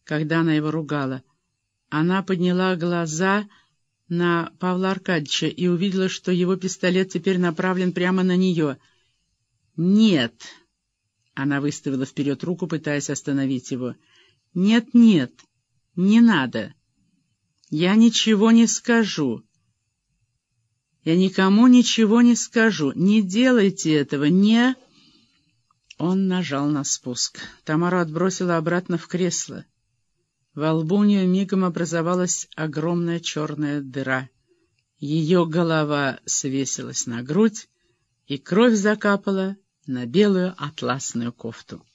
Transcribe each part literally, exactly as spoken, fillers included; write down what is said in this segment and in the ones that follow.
когда она его ругала. Она подняла глаза на Павла Аркадьевича и увидела, что его пистолет теперь направлен прямо на нее. «Нет!» — она выставила вперед руку, пытаясь остановить его. «Нет, нет, не надо. Я ничего не скажу. Я никому ничего не скажу. Не делайте этого, не...» Он нажал на спуск. Тамару отбросила обратно в кресло. Во лбу у нее мигом образовалась огромная черная дыра. Ее голова свесилась на грудь, и кровь закапала на белую атласную кофту.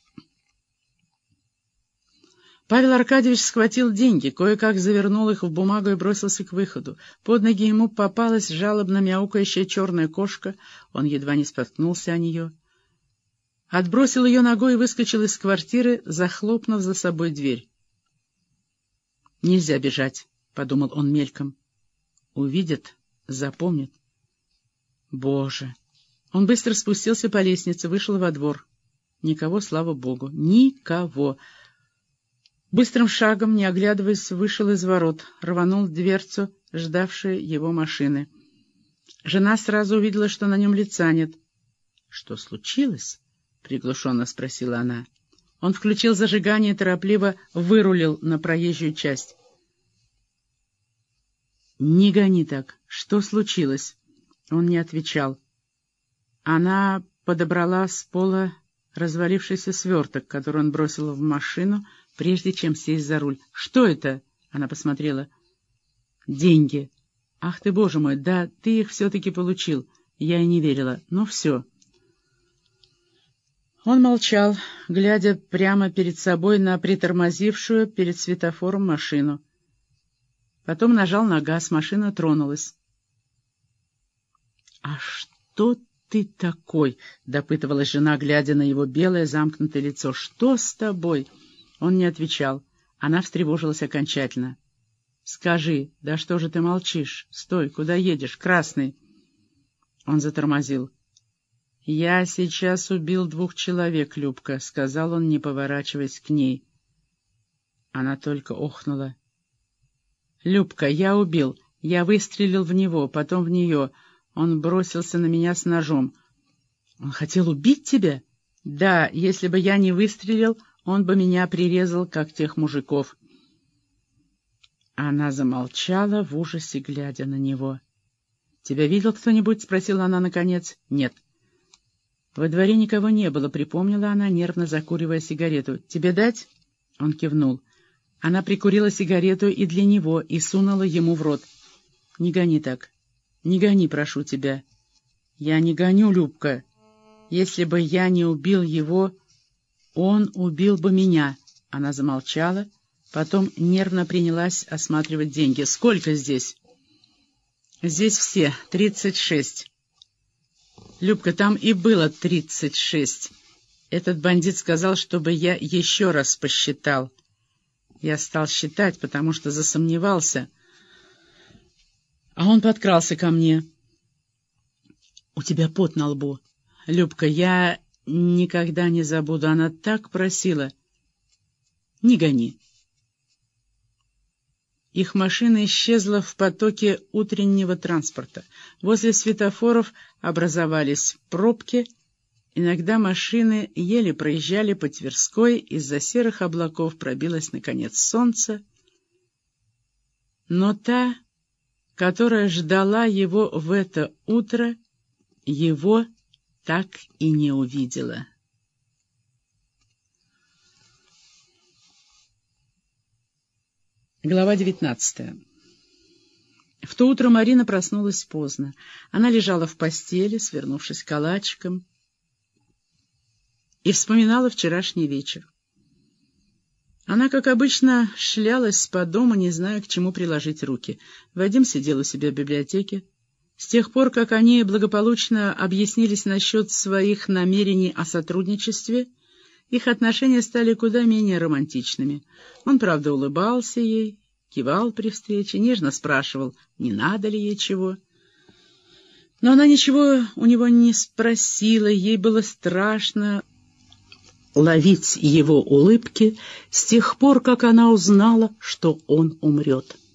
Павел Аркадьевич схватил деньги, кое-как завернул их в бумагу и бросился к выходу. Под ноги ему попалась жалобно мяукающая черная кошка, он едва не споткнулся о нее. Отбросил ее ногой и выскочил из квартиры, захлопнув за собой дверь. «Нельзя бежать», — подумал он мельком. «Увидят, запомнят». «Боже!» Он быстро спустился по лестнице, вышел во двор. Никого, слава богу, никого. Быстрым шагом, не оглядываясь, вышел из ворот, рванул дверцу, ждавшей его машины. Жена сразу увидела, что на нем лица нет. «Что случилось?» — приглушенно спросила она. Он включил зажигание и торопливо вырулил на проезжую часть. «Не гони так. Что случилось?» Он не отвечал. Она подобрала с пола развалившийся сверток, который он бросил в машину, прежде чем сесть за руль. «Что это?» — она посмотрела. «Деньги. Ах ты, боже мой, да ты их все-таки получил. Я и не верила. Ну все». Он молчал, глядя прямо перед собой на притормозившую перед светофором машину. Потом нажал на газ, машина тронулась. «А что ты такой?» — допытывалась жена, глядя на его белое замкнутое лицо. «Что с тобой?» Он не отвечал. Она встревожилась окончательно. «Скажи, да что же ты молчишь? Стой, куда едешь, красный?» Он затормозил. «Я сейчас убил двух человек, Любка», — сказал он, не поворачиваясь к ней. Она только охнула. «Любка, я убил. Я выстрелил в него, потом в нее. Он бросился на меня с ножом». «Он хотел убить тебя?» «Да, если бы я не выстрелил, он бы меня прирезал, как тех мужиков». Она замолчала в ужасе, глядя на него. «Тебя видел кто-нибудь?» — спросила она наконец. «Нет». «Во дворе никого не было», — припомнила она, нервно закуривая сигарету. «Тебе дать?» Он кивнул. Она прикурила сигарету и для него, и сунула ему в рот. «Не гони так. Не гони, прошу тебя». «Я не гоню, Любка. Если бы я не убил его, он убил бы меня». Она замолчала, потом нервно принялась осматривать деньги. «Сколько здесь?» «Здесь все. Тридцать шесть». «Любка, там и было тридцать шесть. Этот бандит сказал, чтобы я еще раз посчитал. Я стал считать, потому что засомневался. А он подкрался ко мне. У тебя пот на лбу. Любка, я никогда не забуду. Она так просила. Не гони». Их машина исчезла в потоке утреннего транспорта. Возле светофоров образовались пробки. Иногда машины еле проезжали по Тверской, из-за серых облаков пробилось, наконец, солнце. Но та, которая ждала его в это утро, его так и не увидела. Глава девятнадцатая. В то утро Марина проснулась поздно. Она лежала в постели, свернувшись калачиком, и вспоминала вчерашний вечер. Она, как обычно, шлялась по дому, не зная, к чему приложить руки. Вадим сидел у себя в библиотеке. С тех пор, как они благополучно объяснились насчет своих намерений о сотрудничестве, их отношения стали куда менее романтичными. Он, правда, улыбался ей, кивал при встрече, нежно спрашивал, не надо ли ей чего. Но она ничего у него не спросила, ей было страшно. ловить его улыбки с тех пор, как она узнала, что он умрет.